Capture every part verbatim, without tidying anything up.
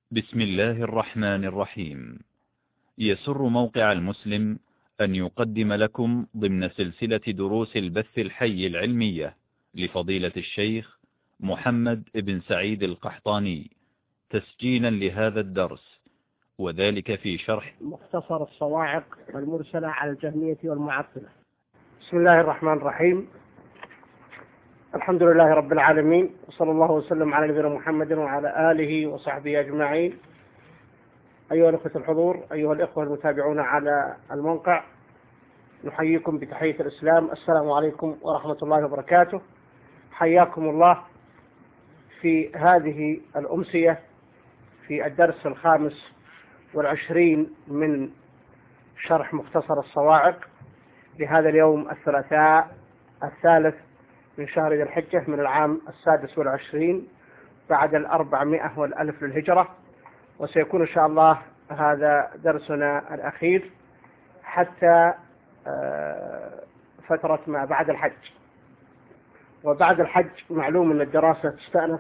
بسم الله الرحمن الرحيم. يسر موقع المسلم أن يقدم لكم ضمن سلسلة دروس البث الحي العلمية لفضيلة الشيخ محمد بن سعيد القحطاني تسجيلا لهذا الدرس، وذلك في شرح مختصر الصواعق المرسلة على الجهمية والمعطلة. بسم الله الرحمن الرحيم. الحمد لله رب العالمين، وصلى الله وسلم على نبينا محمد وعلى آله وصحبه أجمعين. أيها الأخوة الحضور، أيها الأخوة المتابعون على الموقع، نحييكم بتحية الإسلام. السلام عليكم ورحمة الله وبركاته. حياكم الله في هذه الأمسية في الدرس الخامس والعشرين من شرح مختصر الصواعق لهذا اليوم الثلاثاء الثالث من شهر ذي الحجة من العام السادس والعشرين بعد الأربعمائة والألف للهجرة، وسيكون إن شاء الله هذا درسنا الأخير حتى فترة ما بعد الحج. وبعد الحج معلوم أن الدراسة تستأنف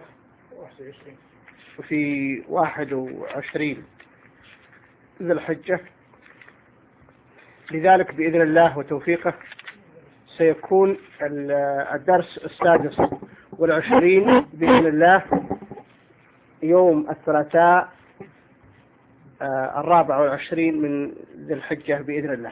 في واحد وعشرين ذي الحجة، لذلك بإذن الله وتوفيقه سيكون الدرس السادس والعشرين بإذن الله يوم الثلاثاء الرابع والعشرين من ذي الحجة بإذن الله.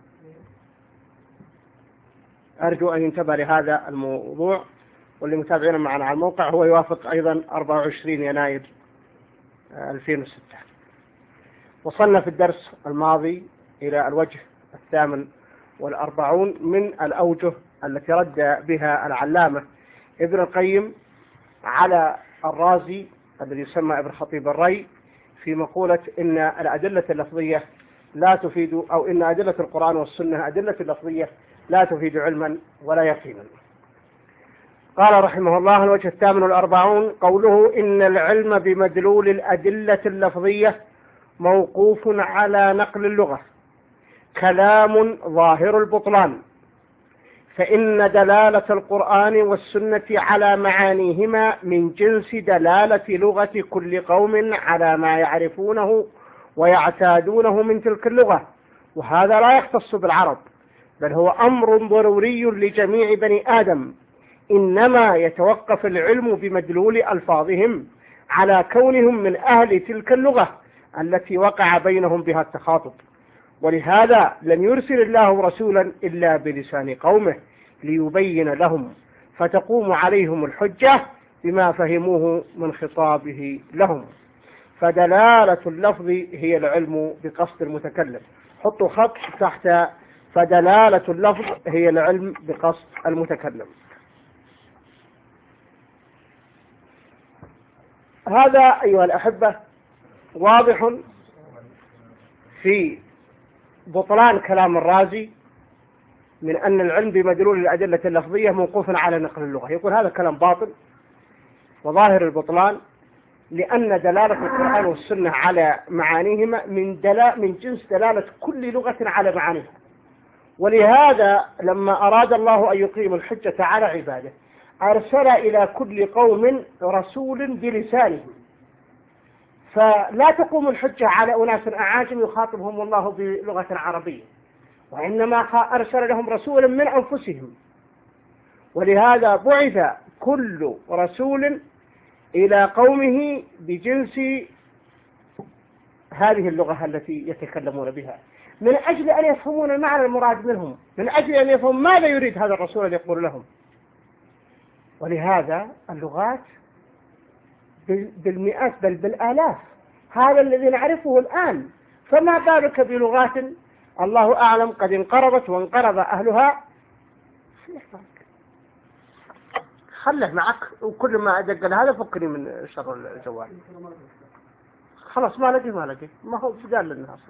أرجو أن ينتبه لهذا الموضوع، واللي متابعين معنا على الموقع هو يوافق أيضا أربعة وعشرين يناير ألفين وستة. وصلنا في الدرس الماضي إلى الوجه الثامن والأربعون من الأوجه التي رد بها العلامة ابن القيم على الرازي الذي يسمى ابن خطيب الري في مقولة إن الأدلة اللفظية لا تفيد، أو إن أدلة القرآن والسنة أدلة اللفظية لا تفيد علما ولا يقينا. قال رحمه الله: الوجه الثامن والأربعون، قوله إن العلم بمدلول الأدلة اللفظية موقوف على نقل اللغة كلام ظاهر البطلان، فإن دلالة القرآن والسنة على معانيهما من جنس دلالة لغة كل قوم على ما يعرفونه ويعتادونه من تلك اللغة، وهذا لا يختص بالعرب، بل هو أمر ضروري لجميع بني آدم، إنما يتوقف العلم بمدلول ألفاظهم على كونهم من أهل تلك اللغة التي وقع بينهم بها التخاطب. ولهذا لم يرسل الله رسولا إلا بلسان قومه ليبين لهم، فتقوم عليهم الحجة بما فهموه من خطابه لهم. فدلالة اللفظ هي العلم بقصد المتكلم. حطوا خط تحت فدلالة اللفظ هي العلم بقصد المتكلم. هذا أيها الأحبة واضح في بطلان كلام الرازي من أن العلم بمدلول الأدلة اللفظية موقوف على نقل اللغة. يقول هذا كلام باطل وظاهر البطلان، لأن دلالة القرآن والسنة على معانيهما من دلا من جنس دلالة كل لغة على معانيها. ولهذا لما أراد الله أن يقيم الحجة على عباده أرسل إلى كل قوم رسول بلسانه، فلا تقوم الحجة على أناس أعاجم يخاطبهم الله بلغة عربية، وإنما أرسل لهم رسولا من أنفسهم. ولهذا بعث كل رسول إلى قومه بجنس هذه اللغة التي يتكلمون بها، من أجل أن يفهمون المعنى المراد منهم، من أجل أن يفهموا ماذا يريد هذا الرسول أن يقول لهم. ولهذا اللغات بالمئات بل بالآلاف، هذا الذي نعرفه الآن، فما بالك بلغات الله أعلم قد انقرضت وانقرض أهلها. خله معك، وكل ما أدق هذا فكني من شر الجوال. خلاص ما لقي ما لقي ما هو قال لنا أصلا.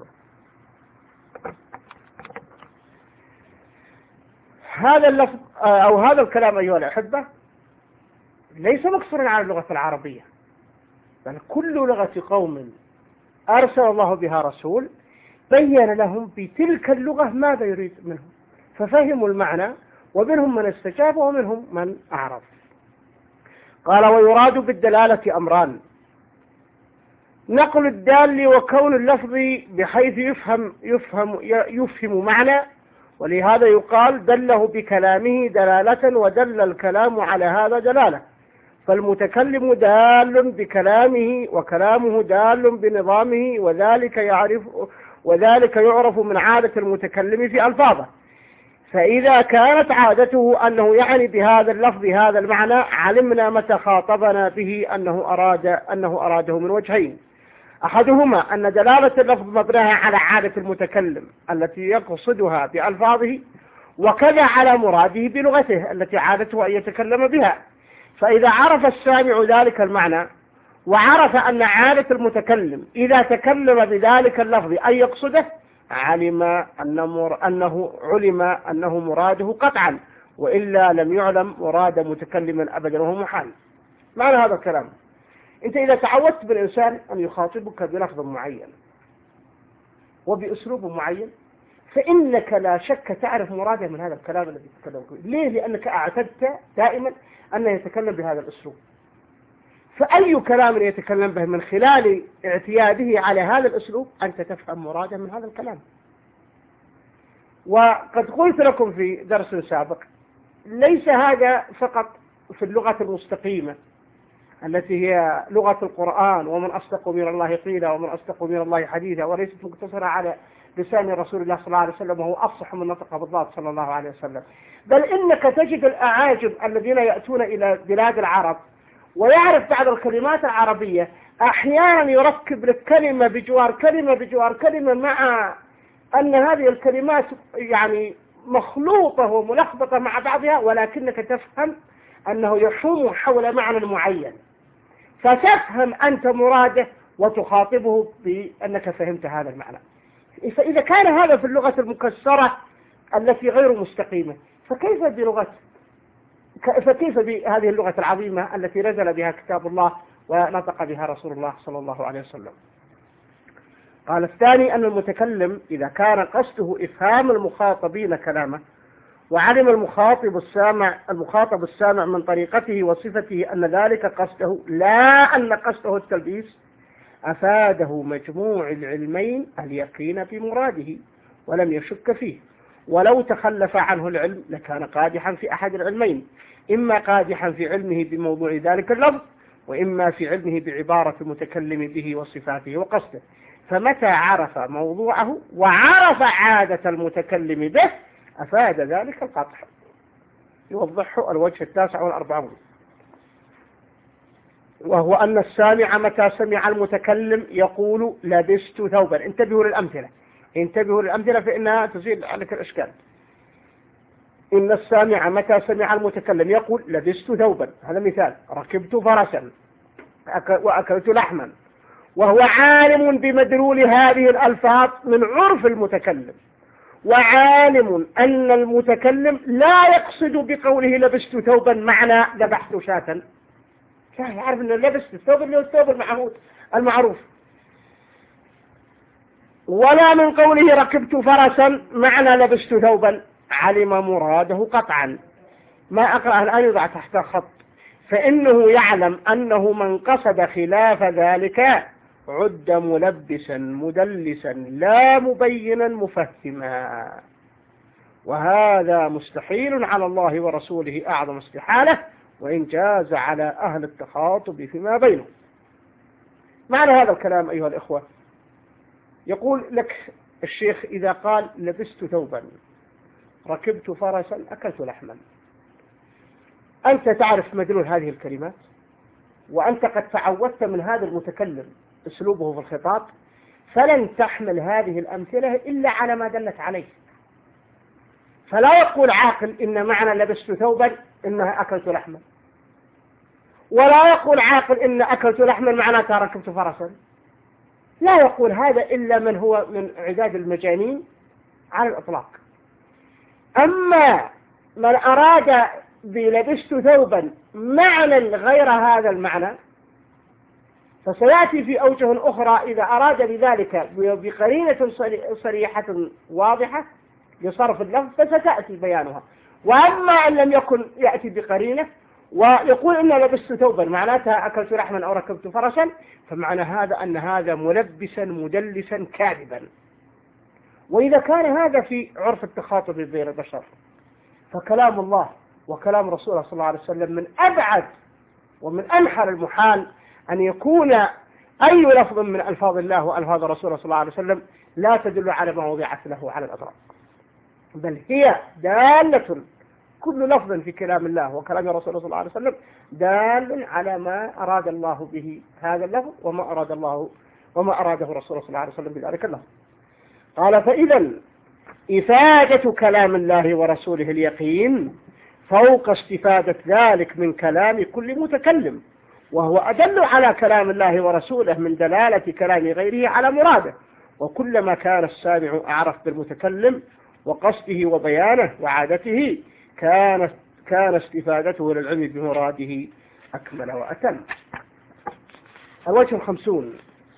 هذا اللفظ أو هذا الكلام أيها الأحبة ليس مقصورا على اللغة العربية، بل كل لغة قوم أرسل الله بها رسول بين لهم بتلك اللغة ماذا يريد منهم، ففهموا المعنى، ومنهم من استجاب ومنهم من أعرض. قال: ويراد بالدلالة أمران: نقل الدال وكون اللفظ بحيث يفهم يفهم يفهم معنى، ولهذا يقال دله بكلامه دلالة ودل الكلام على هذا دلالة. فالمتكلم دال بكلامه وكلامه دال بنظامه، وذلك يعرف وذلك يعرف من عادة المتكلم في ألفاظه. فإذا كانت عادته أنه يعني بهذا اللفظ هذا المعنى، علمنا متى خاطبنا به أنه أراد أنه أراده من وجهين: أحدهما أن دلالة اللفظ مبناها على عادة المتكلم التي يقصدها بألفاظه، وكذا على مراده بلغته التي عادته أن يتكلم بها. فإذا عرف السامع ذلك المعنى وعرف أن عادة المتكلم إذا تكلم بذلك اللفظ أن يقصده، علم أن مر... أنه علم أنه مراده قطعا، وإلا لم يعلم مراد متكلما أبدا، وهو محال. معنى هذا الكلام: أنت إذا تعودت بالإنسان أن يخاطبك بلفظ معين وبأسلوب معين، فإنك لا شك تعرف مراده من هذا الكلام الذي يتكلم به. ليه؟ لأنك اعتدت دائما أنه يتكلم بهذا الأسلوب. فأي كلام يتكلم به من خلال اعتياده على هذا الأسلوب أنت تفهم مراده من هذا الكلام. وقد قلت لكم في درس سابق: ليس هذا فقط في اللغة المستقيمة التي هي لغة القرآن، ومن أصدق من الله قيلا ومن أصدق من الله حديثا، وليست مقتصرة على لسان رسول الله صلى الله عليه وسلم وهو أفصح من نطق بالضاد صلى الله عليه وسلم، بل إنك تجد الأعاجم الذين يأتون إلى بلاد العرب ويعرف بعض الكلمات العربية أحيانا يركب لك كلمة بجوار كلمة بجوار كلمة، مع أن هذه الكلمات يعني مخلوطة وملخبطة مع بعضها، ولكنك تفهم أنه يحوم حول معنى معين، فتفهم أنت مراده وتخاطبه بأنك فهمت هذا المعنى. فإذا كان هذا في اللغة المكسرة التي غير مستقيمة، فكيف بلغة فكيف بهذه اللغة العظيمة التي نزل بها كتاب الله ونطق بها رسول الله صلى الله عليه وسلم؟ قال الثاني: أن المتكلم إذا كان قصده إفهام المخاطبين كلامه، وعلم المخاطب السامع المخاطب السامع من طريقته وصفته أن ذلك قصده لا أن قصده التلبيس، أفاده مجموع العلمين اليقين بمراده ولم يشك فيه. ولو تخلف عنه العلم لكان قادحا في أحد العلمين: إما قادحا في علمه بموضوع ذلك اللفظ، وإما في علمه بعبارة المتكلم به وصفاته وقصده. فمتى عرف موضوعه وعرف عادة المتكلم به أفاد ذلك القطع. يوضحه الوجه التاسع والأربعون، وهو أن السامع متى سمع المتكلم يقول لبست ثوبا. انتبهوا للأمثلة انتبهوا للأمثلة فإنها تزيل عليك الإشكال. إن السامع متى سمع المتكلم يقول لبست ثوبا، هذا مثال. ركبت فرسا وأكلت لحما، وهو عالم بمدلول هذه الألفاظ من عرف المتكلم، وعالم أن المتكلم لا يقصد بقوله لبست ثوبا معنى ذبحت شاة، لا يعرف أن لبست الثوب اللي هو الثوب المعروف، ولا من قوله ركبت فرسا معنى لبست ثوبا، علم مراده قطعا. ما أقرأه الآن يضع تحت خط، فإنه يعلم أنه من قصد خلاف ذلك عد ملبسا مدلسا لا مبينا مفهما، وهذا مستحيل على الله ورسوله أعظم استحالة، وإن جاز على أهل التخاطب فيما بينهم. معنى هذا الكلام أيها الإخوة، يقول لك الشيخ إذا قال لبست ثوبا ركبت فرسا أكلت لحما، أنت تعرف مدلول هذه الكلمات، وأنت قد تعودت من هذا المتكلم أسلوبه في الخطاب، فلن تحمل هذه الأمثلة إلا على ما دلت عليه. فلا يقول عاقل إن معنى لبست ثوبا إنها أكلت لحما، ولا يقول عاقل إن أكلت لحما معناتها ركبت فرسا. لا يقول هذا إلا من هو من عداد المجانين على الإطلاق. أما من أراد بلبست ثوبا معنى غير هذا المعنى، فسيأتي في أوجه أخرى إذا أراد بذلك بقرينة صريحة واضحة لصرف اللفظ فستأتي بيانها. وأما أن لم يكن يأتي بقرينة ويقول إن لبست ثوبا معناتها أكلت لحما أو ركبت فرسا، فمعنى هذا أن هذا ملبسا مدلسا كاذبا. وإذا كان هذا في عرف التخاطب بين البشر، فكلام الله وكلام رسوله صلى الله عليه وسلم من أبعد ومن أنحر المحال أن يكون أي لفظ من ألفاظ الله وألفاظ رسوله صلى الله عليه وسلم لا تدل على ما وضعت له على الأضرار، بل هي دالة، كل لفظ في كلام الله وكلام رسوله صلى الله عليه وسلم دال على ما أراد الله به هذا اللفظ وما أراد الله وما أراده رسوله صلى الله عليه وسلم بذلك اللفظ. قال: فإذا إفادة كلام الله ورسوله اليقين فوق استفادة ذلك من كلام كل متكلم، وهو أدل على كلام الله ورسوله من دلالة كلام غيره على مراده. وكلما كان السامع أعرف بالمتكلم وقصده وبيانه وعادته كان كان استفادته للعلم بمراده أكمل وأتم. الوجه الخمسون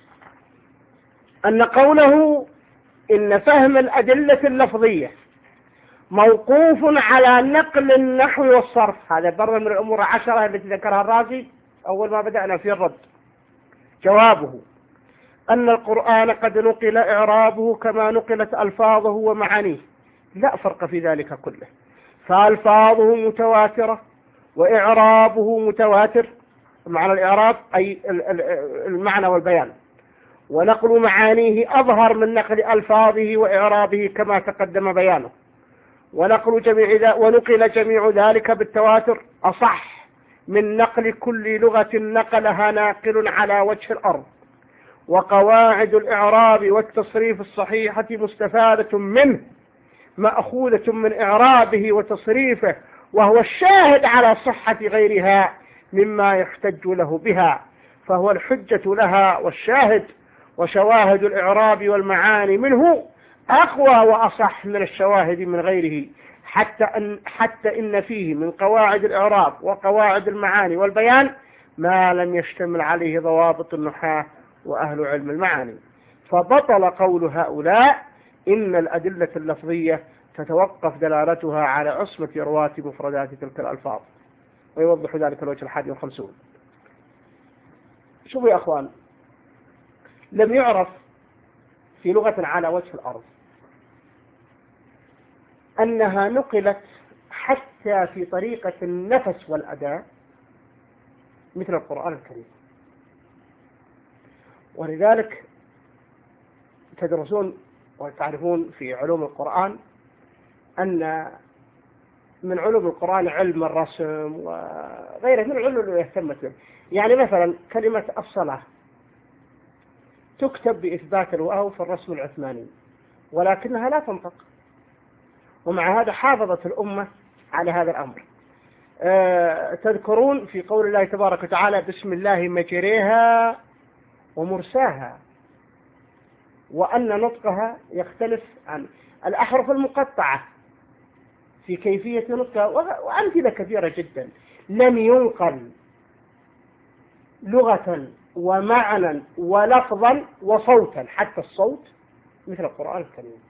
أن قوله إن فهم الأدلة اللفظية موقوف على نقل النحو والصرف، هذا برضه من الأمور العشرة التي ذكرها الرازي أول ما بدأنا في الرد. جوابه أن القرآن قد نقل إعرابه كما نقلت ألفاظه ومعانيه، لا فرق في ذلك كله، فألفاظه متواترة وإعرابه متواتر، معنى الإعراب أي المعنى والبيان، ونقل معانيه أظهر من نقل ألفاظه وإعرابه كما تقدم بيانه، ونقل جميع ونقل جميع ذلك بالتواتر أصح من نقل كل لغة نقلها ناقل على وجه الأرض. وقواعد الإعراب والتصريف الصحيحة مستفادة منه مأخوذة من إعرابه وتصريفه، وهو الشاهد على صحة غيرها مما يحتج له بها، فهو الحجة لها والشاهد. وشواهد الإعراب والمعاني منه أقوى وأصح من الشواهد من غيره، حتى أن, حتى إن فيه من قواعد الإعراب وقواعد المعاني والبيان ما لم يشتمل عليه ضوابط النحاة وأهل علم المعاني. فبطل قول هؤلاء إن الأدلة اللفظية تتوقف دلالتها على عصمة رواة مفردات تلك الألفاظ، ويوضح ذلك الوجه الحادي والخمسون. شوفوا يا أخوان، لم يعرف في لغة على وجه الأرض أنها نقلت حتى في طريقة النفس والأداء مثل القرآن الكريم. ولذلك تدرسون وتعرفون في علوم القرآن أن من علوم القرآن علم الرسم وغيره من العلوم اللي يهتمت به. يعني مثلا كلمة الصلاة تكتب بإثبات الواو في الرسم العثماني ولكنها لا تنطق، ومع هذا حافظت الأمة على هذا الأمر. أه تذكرون في قول الله تبارك وتعالى بسم الله مجريها ومرساها، وأن نطقها يختلف عن الأحرف المقطعة في كيفية نطقها، وأمثلة كثيرة جدا. لم ينقل لغة ومعنى ولفظا وصوتا، حتى الصوت، مثل القرآن الكريم.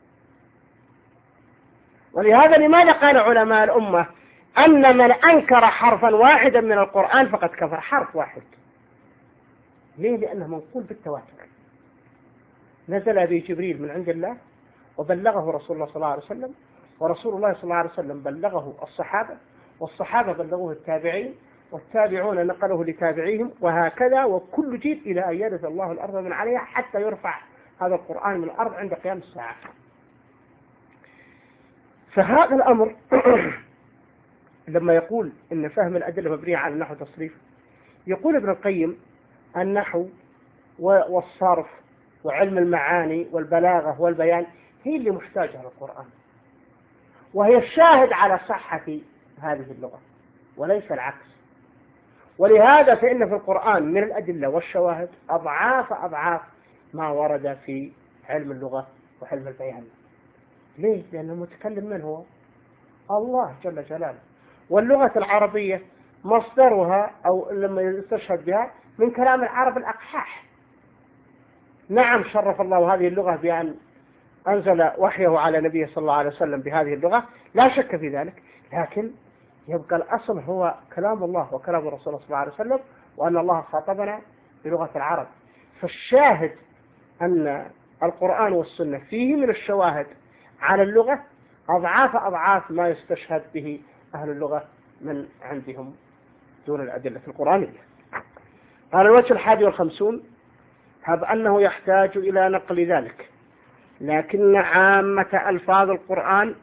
ولهذا لماذا قال علماء الأمة أن من أنكر حرفا واحدا من القرآن فقد كفر؟ حرف واحد. ليه؟ لأنه منقول بالتواتر، نزل به جبريل من عند الله وبلغه رسول الله صلى الله عليه وسلم، ورسول الله صلى الله عليه وسلم بلغه الصحابة، والصحابة بلغوه التابعين، والتابعون نقلوه لتابعيهم، وهكذا وكل جيل إلى أن يرث الله الأرض من عليها حتى يرفع هذا القرآن من الأرض عند قيام الساعة. فهذا الأمر لما يقول إن فهم الأدلة مبنية على النحو والتصريف، يقول ابن القيم النحو والصرف وعلم المعاني والبلاغة والبيان هي اللي محتاجة للقرآن، وهي الشاهد على صحة هذه اللغة وليس العكس. ولهذا فإن في القرآن من الأدلة والشواهد أضعاف أضعاف ما ورد في علم اللغة وعلم البيان. ليه؟ لأن المتكلم من هو؟ الله جل جلاله. واللغة العربية مصدرها أو لما يستشهد بها من كلام العرب الأقحاح. نعم شرف الله هذه اللغة بأن أنزل وحيه على نبيه صلى الله عليه وسلم بهذه اللغة، لا شك في ذلك، لكن يبقى الأصل هو كلام الله وكلام الرسول صلى الله عليه وسلم، وأن الله خاطبنا بلغة العرب. فالشاهد أن القرآن والسنة فيه من الشواهد على اللغة أضعاف أضعاف ما يستشهد به أهل اللغة من عندهم دون الأدلة القرآنية. قال الوجه الحادي والخمسون: هب أنه يحتاج إلى نقل ذلك، لكن عامة ألفاظ القرآن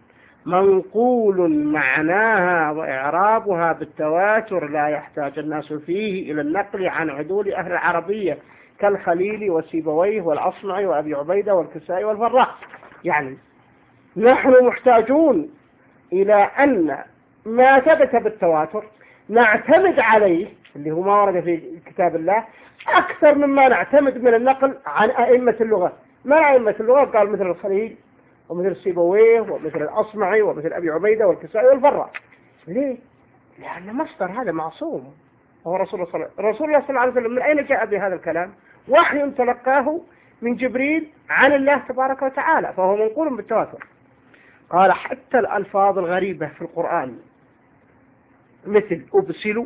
منقول معناها وإعرابها بالتواتر، لا يحتاج الناس فيه إلى النقل عن عدول أهل العربية كالخليل وسيبويه والأصمعي وأبي عبيدة والكسائي والفراء. يعني نحن محتاجون إلى أن ما ثبت بالتواتر نعتمد عليه، اللي هو ما ورد في كتاب الله، أكثر مما نعتمد من النقل عن أئمة اللغة. ما أئمة اللغة؟ قال مثل الخليل ومثل سيبويه ومثل الأصمعي ومثل أبي عبيدة والكسائي والفراء. ليه؟ لأن مصدر هذا معصوم، هو رسول الله رسول الله صلى الله عليه وسلم. من أين جاء بهذا الكلام؟ وحي تلقاه من جبريل عن الله تبارك وتعالى، فهو منقول بالتواتر. قال: حتى الألفاظ الغريبة في القرآن مثل أبسل،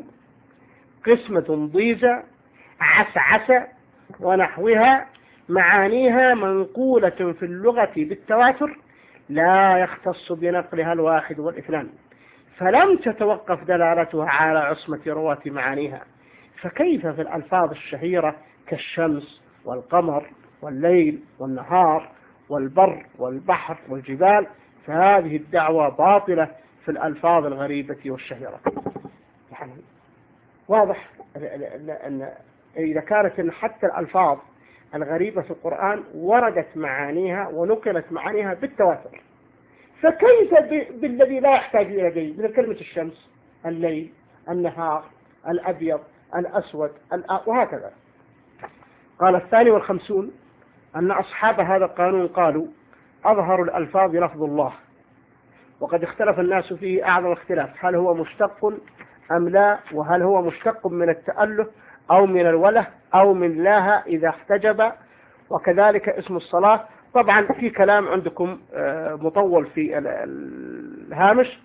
قسمة ضيزة، عسعسة ونحوها معانيها منقولة في اللغة بالتواتر، لا يختص بنقلها الواحد والاثنان، فلم تتوقف دلالتها على عصمة رواة معانيها. فكيف في الألفاظ الشهيرة كالشمس والقمر والليل والنهار والبر والبحر والجبال؟ فهذه الدعوة باطلة في الألفاظ الغريبة والشهيرة. يعني واضح أن إذا كانت حتى الألفاظ الغريبة في القرآن وردت معانيها ونقلت معانيها بالتواتر، فكيف بالذي لا يحتاج إلى دليل من كلمة الشمس، الليل، النهار، الأبيض، الأسود، وهكذا. قال الثاني والخمسون: أن أصحاب هذا القانون قالوا: أظهر الألفاظ لفظ الله، وقد اختلف الناس فيه أعظم اختلاف، هل هو مشتق أم لا، وهل هو مشتق من التأله أو من الوله أو من لاها إذا احتجب، وكذلك اسم الصلاة. طبعا في كلام عندكم مطول في الهامش.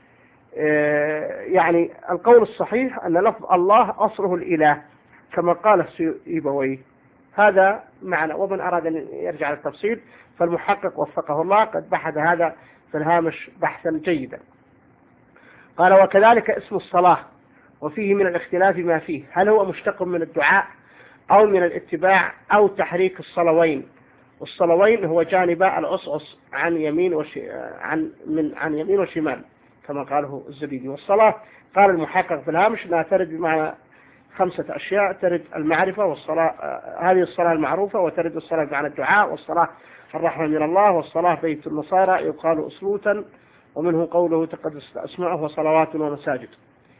يعني القول الصحيح أن لفظ الله أصله الإله كما قال السيبويه، هذا معنى. ومن أراد أن يرجع للتفصيل فالمحقق وفقه الله قد بحث هذا في الهامش بحثا جيدا. قال: وكذلك اسم الصلاة، وفيه من الاختلاف ما فيه، هل هو مشتق من الدعاء أو من الاتباع أو تحريك الصلوين، والصلوين هو جانبا العصعص عن يمين وش... عن من عن يمين وشمال كما قاله الزبيدي. والصلاة قال المحقق في الهامش لا ترد بمعنى خمسة أشياء: ترد المعرفة والصلاة، هذه الصلاة المعروفة، وترد الصلاة بمعنى الدعاء، والصلاة الرحمة من الله، والصلاة بيت النصارى يقال أصلوتا، ومنه قوله تقدست أسماءه وصلوات ومساجد.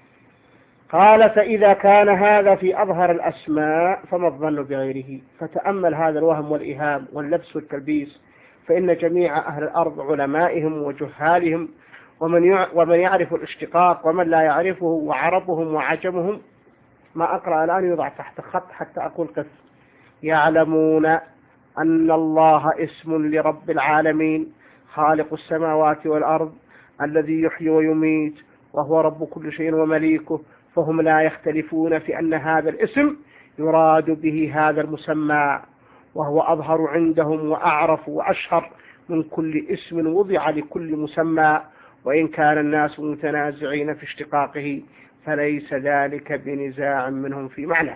قال: فإذا كان هذا في أظهر الأسماء فما الظن بغيره؟ فتأمل هذا الوهم والإيهام واللبس والتلبيس، فإن جميع أهل الأرض علمائهم وجهالهم ومن ومن يعرف الاشتقاق ومن لا يعرفه، وعربهم وعجمهم، ما أقرأ الآن يوضع تحت خط حتى أقول قف، يعلمون أن الله اسم لرب العالمين خالق السماوات والأرض الذي يحيي ويميت وهو رب كل شيء ومليكه، فهم لا يختلفون في أن هذا الاسم يراد به هذا المسمى، وهو أظهر عندهم وأعرف وأشهر من كل اسم وضع لكل مسمى، وإن كان الناس متنازعين في اشتقاقه فليس ذلك بنزاع منهم في معنى.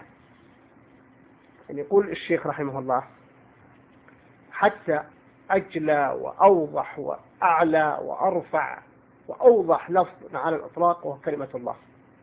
يعني يقول الشيخ رحمه الله: حتى أجلى وأوضح وأعلى وأرفع وأوضح لفظ على الإطلاق وهو كلمة الله.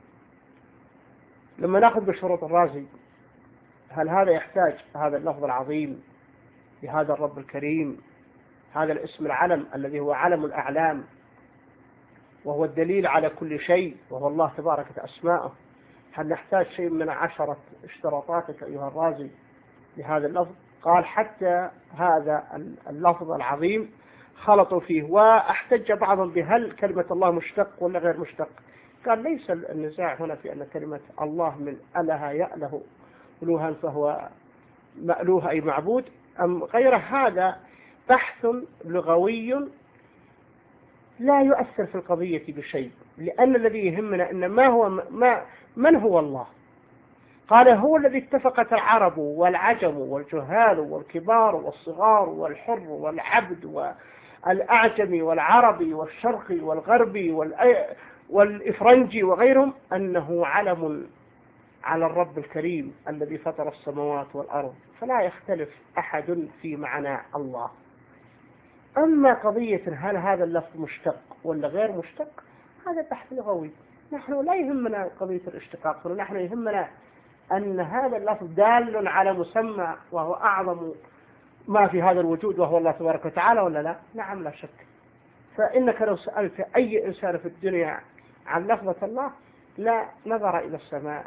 لما نأخذ بشروط الرازي، هل هذا يحتاج هذا اللفظ العظيم لهذا الرب الكريم، هذا الاسم العلم الذي هو علم الأعلام وهو الدليل على كل شيء وهو الله تبارك أسماءه، هل نحتاج شيء من عشرة اشتراطاتك أيها الرازي لهذا اللفظ؟ قال: حتى هذا اللفظ العظيم خلطوا فيه، واحتج بعضهم بهل كلمة الله مشتق ولا غير مشتق. قال: ليس النزاع هنا في أن كلمة الله من أله يأله ألوها فهو مألوه أي معبود أم غير، هذا بحث لغوي لا يؤثر في القضية بشيء، لأن الذي يهمنا إن ما هو ما من هو الله. قال هو الذي اتفقت العرب والعجم والجهال والكبار والصغار والحر والعبد والأعجمي والعربي والشرقي والغربي والإفرنجي وغيرهم أنه علم على الرب الكريم الذي فطر السماوات والأرض، فلا يختلف أحد في معنى الله. أما قضية هل هذا اللفظ مشتق ولا غير مشتق، هذا بحث لغوي، نحن لا يهمنا قضية الاشتقاق، نحن يهمنا أن هذا اللفظ دال على مسمى وهو أعظم ما في هذا الوجود وهو الله تبارك وتعالى، ولا لا؟ نعم لا شك. فإنك لو سألت أي إنسان في الدنيا عن لفظة الله لا نظر إلى السماء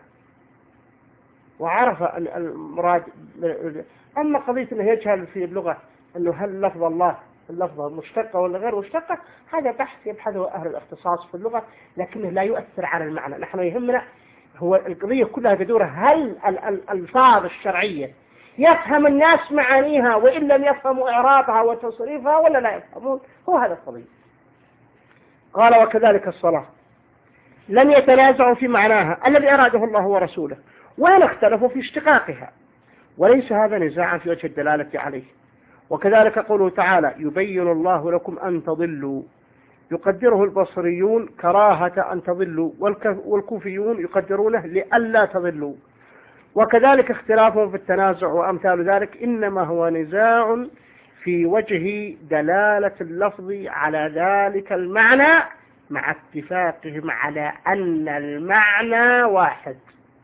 وعرف المراد. أما قضية أنه يجهل في اللغة أنه هل لفظ الله اللفظة مشتقة ولا غير مشتقة، هذا بحث يبحثه أهل الاختصاص في اللغة، لكنه لا يؤثر على المعنى. نحن يهمنا هو القضية كلها تدور هل الألفاظ الشرعية يفهم الناس معانيها وإن لم يفهموا إعرابها وتصريفها ولا لا يفهمون، هو هذا القضية. قال وكذلك الصلاة لم يتنازعوا في معناها الذي أراده الله ورسوله ولا اختلفوا في اشتقاقها، وليس هذا نزاعا في وجه الدلالة عليه. وكذلك قوله تعالى يبين الله لكم أن تضلوا، يقدره البصريون كراهة أن تضلوا، والكوفيون يقدرونه لئلا تضلوا. وكذلك اختلافهم في التنازع وأمثال ذلك إنما هو نزاع في وجه دلالة اللفظ على ذلك المعنى مع اتفاقهم على أن المعنى واحد،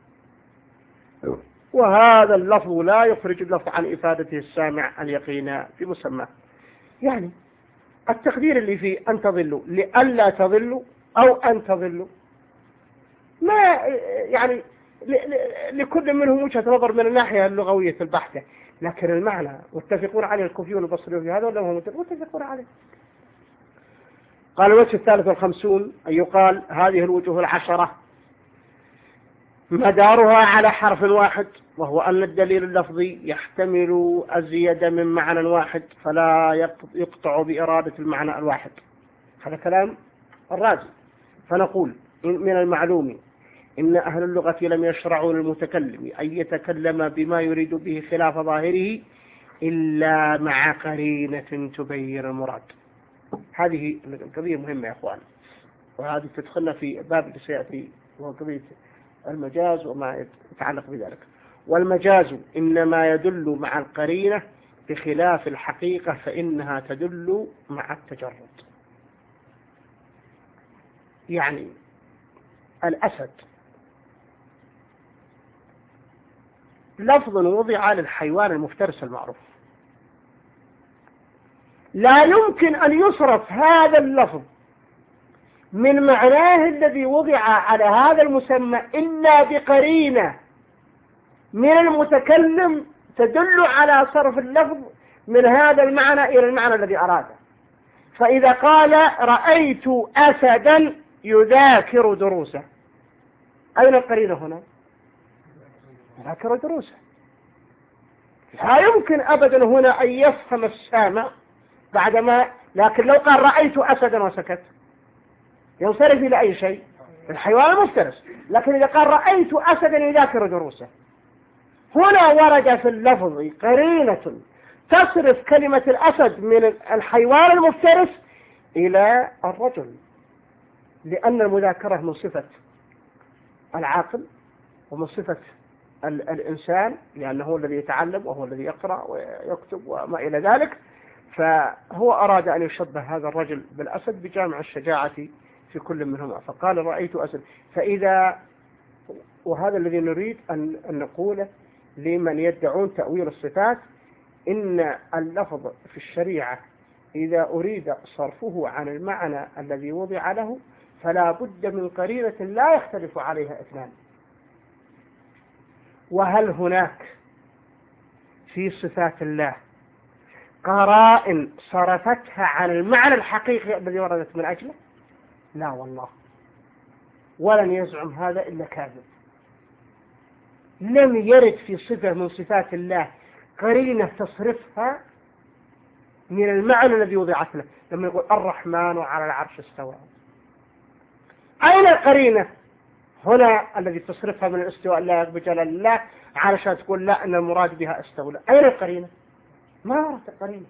وهذا اللفظ لا يخرج اللفظ عن إفادته السامع اليقين في مسماه. يعني التقدير اللي فيه أن تضلوا لئلا تضلوا أو أن تضلوا ما يعني لكل منهم وجهة نظر من الناحية اللغوية البحتة، لكن المعنى متفقون عليه الكوفيون والبصريون في هذا ولا هم متفقون عليه. قال الوجه الثالث والخمسون أن يقال هذه الوجوه العشرة مدارها على حرف واحد، وهو أن الدليل اللفظي يحتمل أزيد من معنى واحد فلا يقطع بإرادة المعنى الواحد. هذا كلام الرازي. فنقول من المعلوم إن أهل اللغة لم يشرعوا للمتكلم أن يتكلم بما يريد به خلاف ظاهره إلا مع قرينة تبين المراد. هذه القضية مهمة يا أخوان، وهذه تدخلنا في باب اللي سيأتي وهو قضية المجاز وما يتعلق بذلك. والمجاز إنما يدل مع القرينة بخلاف الحقيقة فإنها تدل مع التجرد. يعني الأسد لفظ وضع للحيوان المفترس المعروف، لا يمكن أن يصرف هذا اللفظ من معناه الذي وضع على هذا المسمى إلا بقرينة من المتكلم تدل على صرف اللفظ من هذا المعنى إلى المعنى الذي أراده. فإذا قال رأيت أسدا يذاكر دروسه، أين القرينة هنا؟ يذاكر دروسه. لا يمكن أبدا هنا أن يفهم السامع بعدما، لكن لو قال رأيت أسدا وسكت ينصرف إلى أي شيء؟ الحيوان المفترس. لكن إذا قال رأيت أسدا يذاكر دروسه، هنا ورد في اللفظ قرينة تصرف كلمة الأسد من الحيوان المفترس إلى الرجل، لأن المذاكرة من صفة العاقل ومن صفة الإنسان، لأنه هو الذي يتعلم وهو الذي يقرأ ويكتب وما إلى ذلك. فهو أراد أن يشبه هذا الرجل بالأسد بجامع الشجاعة في كل منهما، فقال رأيت أسد. فإذا وهذا الذي نريد أن نقوله لمن يدعون تأويل الصفات، إن اللفظ في الشريعة إذا أريد صرفه عن المعنى الذي وضع له فلا بد من قرينة لا يختلف عليها اثنان. وهل هناك في صفات الله قرائن صرفتها عن المعنى الحقيقي الذي وردت من أجله؟ لا والله، ولن يزعم هذا إلا كاذب. لم يرد في صفة من صفات الله قرينة تصرفها من المعنى الذي وضعت له. لما يقول الرحمن على العرش استوى، أين القرينة هنا الذي تصرفها من الاستواء لا بجلال الله علشان تقول لا أن المراد بها استولى؟ أين القرينة؟ ما ورد القرينة.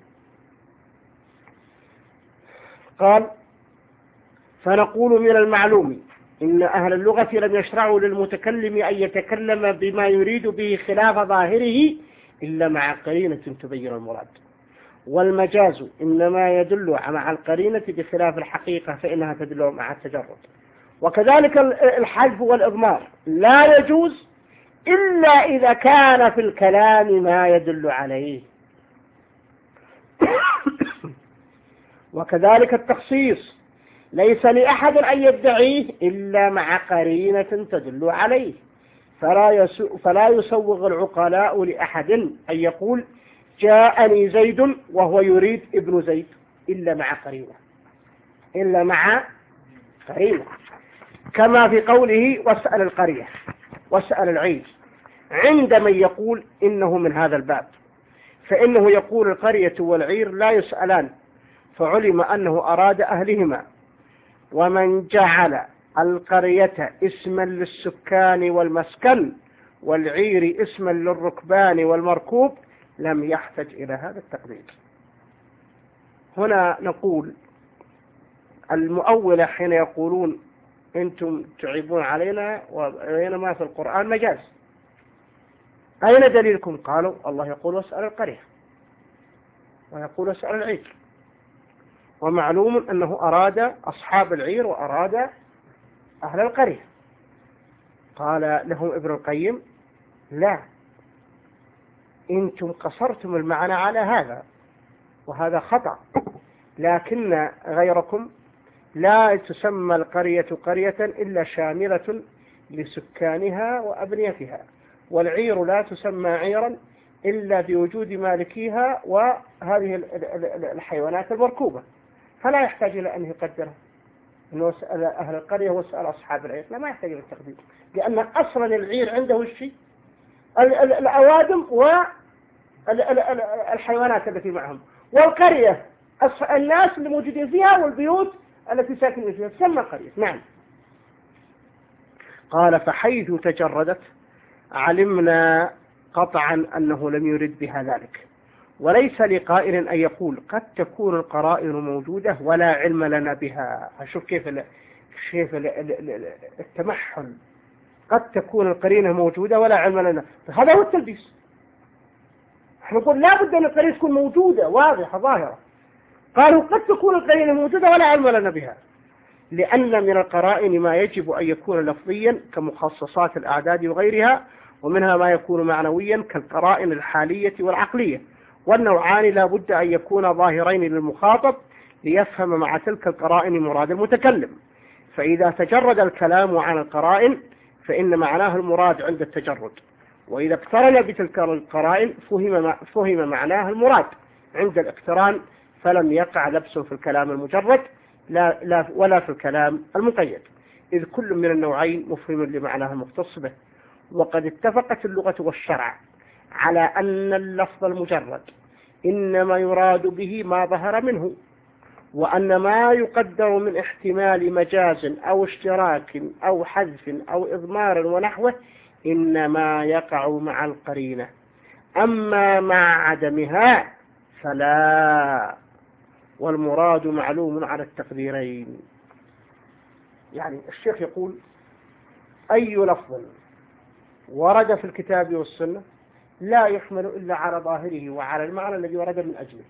قال فنقول من المعلوم إن أهل اللغة لم يشرعوا للمتكلم أن يتكلم بما يريد به خلاف ظاهره إلا مع قرينة تبين المراد، والمجاز إنما يدل مع القرينة بخلاف الحقيقة فإنها تدل مع التجرد. وكذلك الحذف والإضمار لا يجوز إلا إذا كان في الكلام ما يدل عليه. وكذلك التخصيص ليس لأحد أن يدعيه إلا مع قرينة تدل عليه، فلا, فلا يسوغ العقلاء لأحد أن يقول جاءني زيد وهو يريد ابن زيد إلا مع قرينة، إلا مع قرينة، كما في قوله واسأل القرية واسأل العير عند من يقول إنه من هذا الباب، فإنه يقول القرية والعير لا يسألان، فعلم أنه أراد أهلهما. ومن جعل القرية اسما للسكان والمسكن والعير اسما للركبان والمركوب لم يحتج إلى هذا التقدير. هنا نقول المؤولة حين يقولون أنتم تعيبون علينا وبينما في القرآن مجاز، أين دليلكم؟ قالوا الله يقول واسأل القرية ويقول واسأل العير، ومعلوم أنه أراد أصحاب العير وأراد أهل القرية. قال لهم ابن القيم لا، أنتم قصرتم المعنى على هذا وهذا خطأ، لكن غيركم لا تسمى القرية قرية إلا شاملة لسكانها وأبنيتها، والعير لا تسمى عيرا إلا بوجود مالكيها وهذه الحيوانات المركوبة، فلا يحتاج إلى أن يقدرها أنه سأل أهل القرية وسأل أصحاب العير، لا ما يحتاج إلى التقدير، لأن أصلا العير عنده الشيء الأوادم والحيوانات التي معهم، والقرية الناس اللي موجودين فيها والبيوت التي ساكنين فيها تسمى قرية. نعم. قال فحيث تجردت علمنا قطعا أنه لم يرد بها ذلك، وليس لقائل أن يقول قد تكون القرائن موجودة ولا علم لنا بها. شوف كيف كيف التمحل، قد تكون القرينة موجودة ولا علم لنا، هذا هو التلبيس. نقول لا بد أن القرينة تكون موجودة واضحة ظاهرة، قالوا قد تكون القرينة موجودة ولا علم لنا بها، لأن من القرائن ما يجب أن يكون لفظيا كمخصصات الأعداد وغيرها، ومنها ما يكون معنويا كالقرائن الحالية والعقلية، والنوعان لا بد أن يكون ظاهرين للمخاطب ليفهم مع تلك القرائن مراد المتكلم. فإذا تجرد الكلام عن القرائن فإن معناه المراد عند التجرد، وإذا اقترن بتلك القرائن فهم, فهم معناه المراد عند الاقتران، فلم يقع لبس في الكلام المجرد لا لا ولا في الكلام المقيد، إذ كل من النوعين مفهم لمعناه المختص به. وقد اتفقت اللغة والشرع على أن اللفظ المجرد إنما يراد به ما ظهر منه، وأن ما يقدر من احتمال مجاز أو اشتراك أو حذف أو إضمار ونحوه إنما يقع مع القرينة، أما مع عدمها فلا، والمراد معلوم على التقديرين. يعني الشيخ يقول أي لفظ ورد في الكتاب والسنة لا يحمل إلا على ظاهره وعلى المعنى الذي ورد من أجله،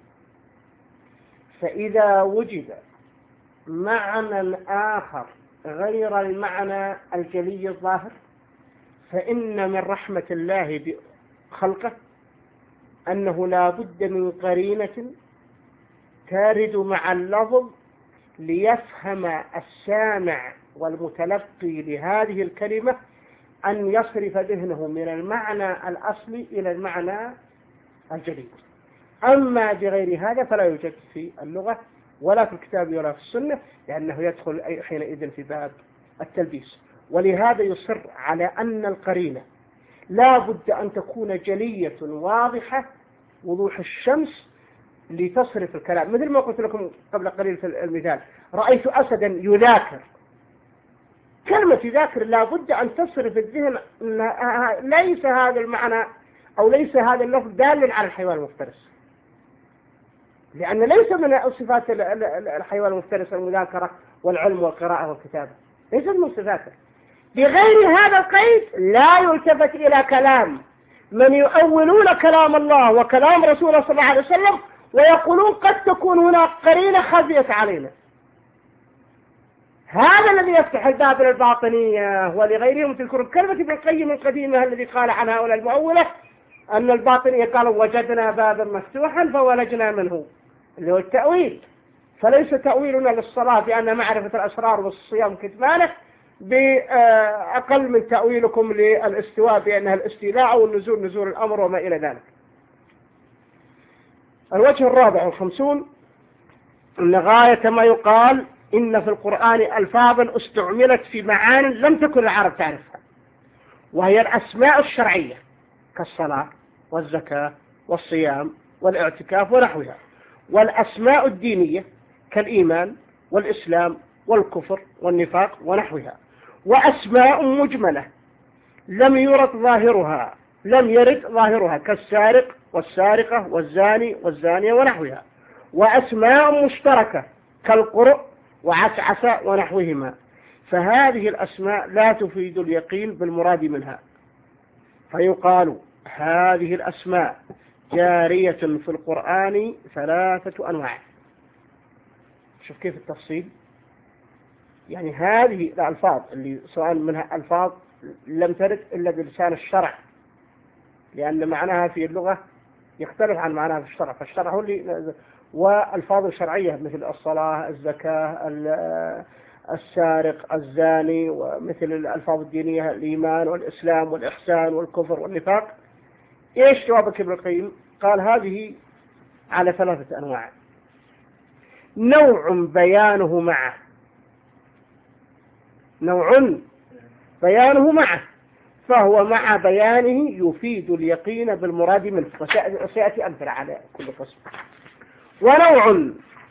فإذا وجد معنى آخر غير المعنى الجلي الظاهر فإن من رحمة الله بخلقه أنه لا بد من قرينة تارد مع اللفظ ليفهم السامع والمتلقي لهذه الكلمة أن يصرف ذهنه من المعنى الأصلي إلى المعنى الجديد. أما بغير هذا فلا يوجد في اللغة ولا في الكتاب ولا في السنة، لأنه يدخل حينئذ في باب التلبيس. ولهذا يصر على أن القرينة لا بد أن تكون جلية واضحة وضوح الشمس لتصرف الكلام، مثل ما قلت لكم قبل قليل في المثال، رأيت أسدا يذاكر. كلمة يذاكر لابد أن تصرف الذهن ليس هذا المعنى أو ليس هذا اللفظ دالا على الحيوان المفترس، لأن ليس من صفات الحيوان المفترس المذاكرة والعلم والقراءة والكتابة، ليس من صفاته. بغير هذا القيد لا يلتفت إلى كلام من يؤولون كلام الله وكلام رسوله صلى الله عليه وسلم ويقولون قد تكون هناك قرينة خفيت علينا. هذا الذي يفتح الباب للباطنية ولغيرهم. تذكرون كلمة ابن القيم القديمة الذي قال عن هؤلاء المؤولة أن الباطنية قالوا وجدنا بابا مفتوحا فولجنا منه، اللي هو التأويل. فليس تأويلنا للصلاة بأن معرفة الأسرار والصيام كتمانه بأقل من تأويلكم للاستواء بأنها الاستيلاء والنزول نزول الأمر وما إلى ذلك. الوجه الرابع والخمسون أن غاية ما يقال إن في القرآن ألفاظا استعملت في معان لم تكن العرب تعرفها، وهي الأسماء الشرعية كالصلاة والزكاة والصيام والاعتكاف ونحوها، والأسماء الدينية كالإيمان والإسلام والكفر والنفاق ونحوها، وأسماء مجملة لم يرد ظاهرها لم يرد ظاهرها كالسارق والسارقة والزاني والزانية ونحوها، وأسماء مشتركة كالقرء وعسعس ونحوهما. فهذه الأسماء لا تفيد اليقين بالمراد منها، فيقال هذه الأسماء جارية في القرآن ثلاثة أنواع. شوف كيف التفصيل، يعني هذه الألفاظ اللي سواء منها ألفاظ لم ترد إلا بلسان الشرع، لأن معناها في اللغة يختلف عن معناها في الشرع، فالشرع هو اللي، والألفاظ شرعية مثل الصلاة الزكاة السارق الزاني، ومثل الألفاظ الدينية الإيمان والإسلام والإحسان والكفر والنفاق. إيش جوابك ابن القيم؟ قال هذه على ثلاثة أنواع. نوع بيانه معه نوع بيانه معه فهو مع بيانه يفيد اليقين بالمراد منه، وسيأتي أمثلة على كل قسم. ونوع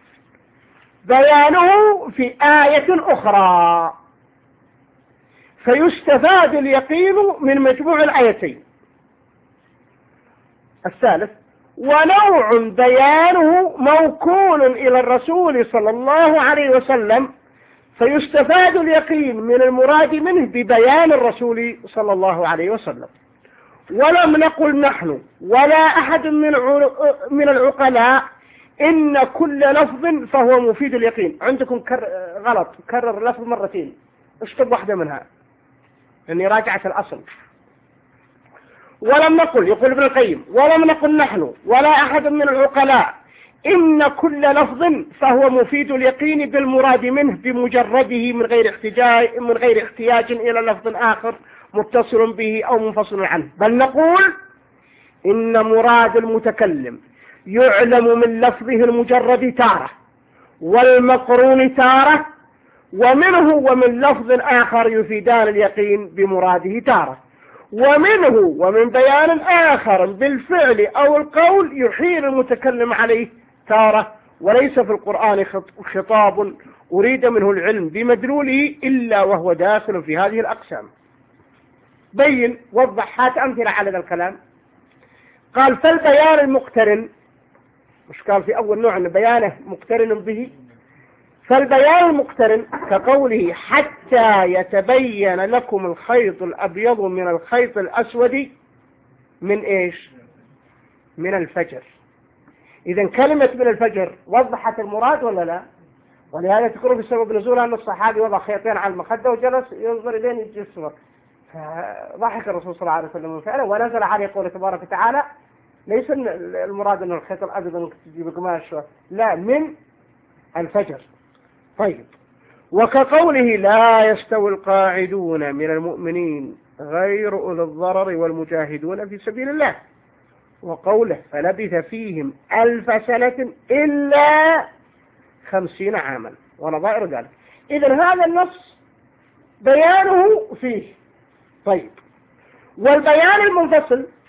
بيانه في آية أخرى فيستفاد اليقين من مجموع الآيتين. الثالث ونوع بيانه موكول إلى الرسول صلى الله عليه وسلم فيستفاد اليقين من المراد منه ببيان الرسول صلى الله عليه وسلم. ولم نقل نحن ولا أحد من من العقلاء إن كل لفظ فهو مفيد اليقين. عندكم كر... غلط، كرر اللفظ مرتين، اشطب واحدة منها لأني راجعت الأصل. ولم نقل، يقول ابن القيم، ولم نقل نحن ولا أحد من العقلاء إن كل لفظ فهو مفيد اليقين بالمراد منه بمجرده من غير احتجاج من غير احتياج إلى لفظ آخر متصل به أو منفصل عنه، بل نقول إن مراد المتكلم يعلم من لفظه المجرد تارة والمقرون تارة، ومنه ومن لفظ آخر يفيدان اليقين بمراده تارة، ومنه ومن بيان آخر بالفعل أو القول يحيل المتكلم عليه تارة. وليس في القرآن خطاب أريد منه العلم بمدلوله إلا وهو داخل في هذه الأقسام. بين وضح هات أمثلة على هذا الكلام. قال فالبيان المقترن، مش قال في أول نوع أن بيانه مقترن به، فالبيان المقترن كقوله حتى يتبين لكم الخيط الأبيض من الخيط الأسود من إيش؟ من الفجر. إذا كلمة من الفجر وضحت المراد ولا لا؟ ولهذا تقولوا في سبب نزولها أن الصحابي وضع خيطين على المخدة وجلس ينظر إليه يجي الصبر، فضحك الرسول صلى الله عليه وسلم من فعله ونزل عليه قوله تبارك وتعالى ليس المراد أن الخيط الأبيض أنك تجيب قماش، لا، من الفجر. طيب، وكقوله لا يستوي القاعدون من المؤمنين غير أولي الضرر والمجاهدون في سبيل الله، وقوله فلبث فيهم ألف سنة إلا خمسين عاما ونظائر ذلك. إذن هذا النص بيانه فيه. طيب، والبيان المنفصل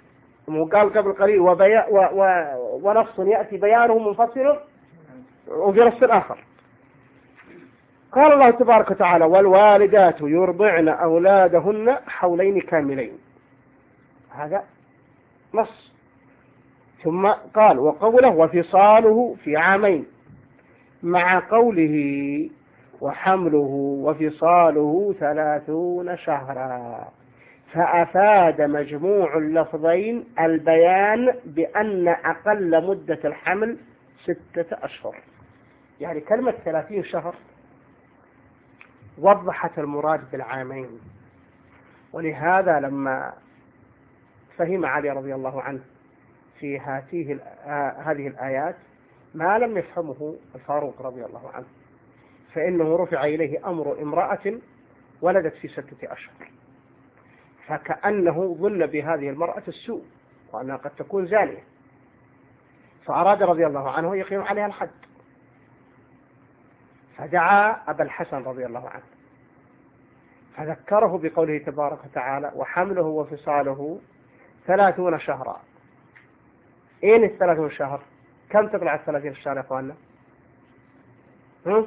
وقال قبل قليل وبيا و و ونص يأتي بيانه منفصل وفي نص آخر. قال الله تبارك وتعالى والوالدات يرضعن أولادهن حولين كاملين، هذا نص. ثم قال وقوله وفصاله في عامين، مع قوله وحمله وفصاله ثلاثون شهرا، فأفاد مجموع اللفظين البيان بأن أقل مدة الحمل ستة أشهر. يعني كلمة ثلاثين شهر وضحت المراد بالعامين. ولهذا لما فهم علي رضي الله عنه في هذه هذه الآيات ما لم يفهمه الفاروق رضي الله عنه، فإنه رفع إليه أمر امرأة ولدت في ستة أشهر، فكأنه ظن بهذه المرأة السوء وأنها قد تكون زانية، فأراد رضي الله عنه يقيم عليها الحد، فدعا أبا الحسن رضي الله عنه فذكره بقوله تبارك وتعالى وحمله وفصاله ثلاثون شهرا. اين الثلاثون شهر؟ كم تطلع الثلاثين شهر يا اخواننا؟ هم؟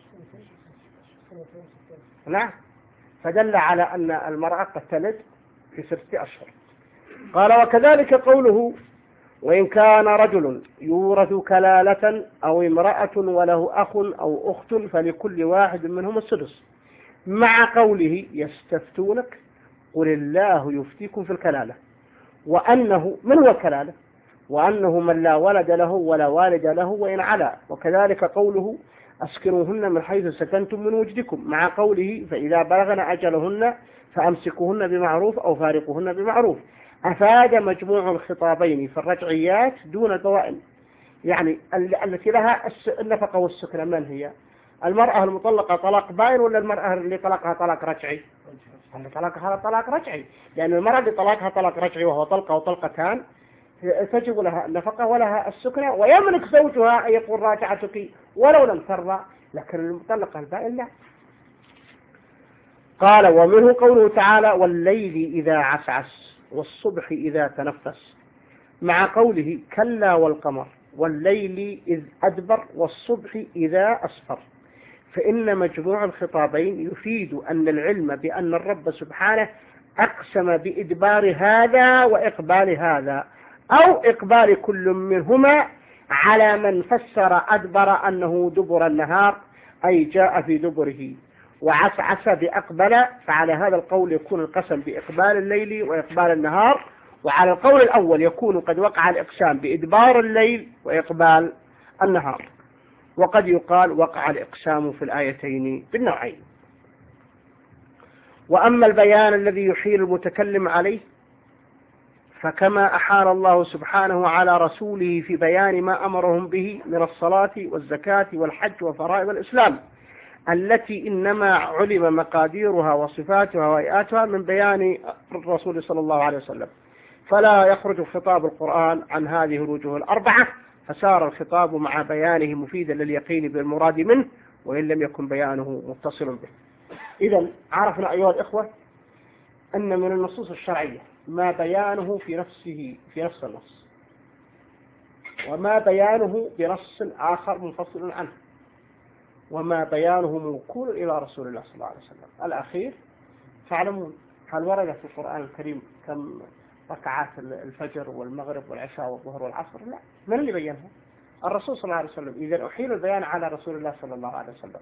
نعم. فدل على ان المرأة قد تلد في ستة اشهر. قال وكذلك قوله وان كان رجل يورث كلالة او امرأة وله اخ او اخت فلكل واحد منهم السدس، مع قوله يستفتونك قل الله يفتيكم في الكلالة، وأنه من هو الكلالة؟ وأنه من لا ولد له ولا والد له وإن علا. وكذلك قوله أسكنوهن من حيث سكنتم من وجدكم، مع قوله فإذا بلغن أجلهن فأمسكوهن بمعروف أو فارقوهن بمعروف. أفاد مجموع الخطابين في الرجعيات دون البوائن، يعني التي لها النفقة والسكنة من هي؟ المرأة المطلقة طلاق باين ولا المرأة اللي طلقها طلاق رجعي؟ اللي طلقها طلاق رجعي، لأن المرأة اللي طلقها طلاق رجعي وهو طلقة وطلقتان تجب لها النفقة ولها السكنة، ويملك زوجها أن يقول راجعتك ولو لم ترضى، لكن المطلقة البائن لا. قال ومنه قوله تعالى والليل إذا عسعس والصبح إذا تنفس، مع قوله كلا والقمر والليل إذ أدبر والصبح إذا أسفر. فإن مجموع الخطابين يفيد أن العلم بأن الرب سبحانه أقسم بإدبار هذا وإقبال هذا، أو إقبال كل منهما على من فسر أدبر أنه دبر النهار أي جاء في دبره، وعسعس بأقبل، فعلى هذا القول يكون القسم بإقبال الليل وإقبال النهار، وعلى القول الأول يكون قد وقع الإقسام بإدبار الليل وإقبال النهار. وقد يقال وقع الإقسام في الآيتين بالنوعين. وأما البيان الذي يحيل المتكلم عليه فكما أحال الله سبحانه على رسوله في بيان ما أمرهم به من الصلاة والزكاة والحج وفرائض الإسلام التي إنما علم مقاديرها وصفاتها وهيئاتها من بيان الرسول صلى الله عليه وسلم، فلا يخرج خطاب القرآن عن هذه الوجوه الأربعة، فصار الخطاب مع بيانه مفيدا لليقين بالمراد منه وإن لم يكن بيانه متصل به. إذا عرفنا أيها الإخوة أن من النصوص الشرعية ما بيانه في نفسه في نفس النص، وما بيانه بنص آخر منفصل عنه، وما بيانه موكول إلى رسول الله صلى الله عليه وسلم. الأخير تعلمون هل ورد في القرآن الكريم كم ركعات الفجر والمغرب والعشاء والظهر والعصر؟ لا. من اللي بينها؟ الرسول صلى الله عليه وسلم. إذا أحيل البيان على رسول الله صلى الله عليه وسلم.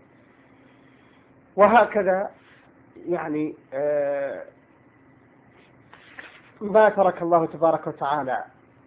وهكذا يعني آه ما ترك الله تبارك وتعالى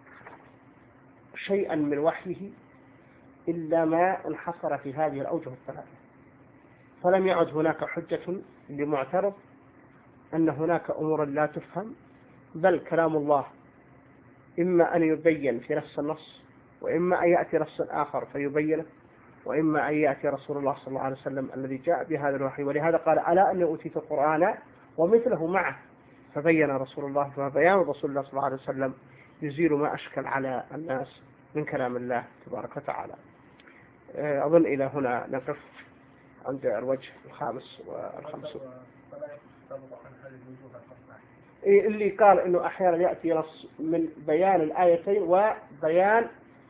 شيئا من وحيه إلا ما انحصر في هذه الأوجه الثلاثة، فلم يعد هناك حجة لمعترض أن هناك أمور لا تفهم، بل كلام الله إما أن يبين في نفس النص، وإما أن يأتي نص آخر فيبينه، وإما أن يأتي رسول الله صلى الله عليه وسلم الذي جاء بهذا الوحي. ولهذا قال ألا أني أوتيت القرآن ومثله معه، فبين رسول الله، فبيان رسول الله صلى الله عليه وسلم يزيل ما أشكل على الناس من كلام الله تبارك وتعالى. أظن إلى هنا نقف عند الوجه الخامس والخمسون. اللي قال إنه أحيانا يأتي نص من بيان الآيتين وبيان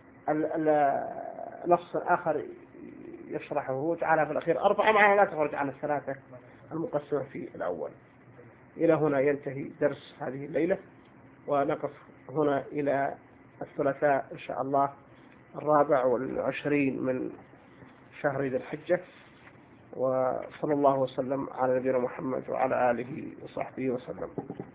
نص آخر يشرحه وجعلها في الأخير أربعة، معنا لا تخرج عن الثلاثة المقسمة في الأول. إلى هنا ينتهي درس هذه الليلة، ونقف هنا إلى الثلاثاء إن شاء الله الرابع والعشرين من شهر ذي الحجة. وصلى الله وسلم على نبينا محمد وعلى آله وصحبه وسلم.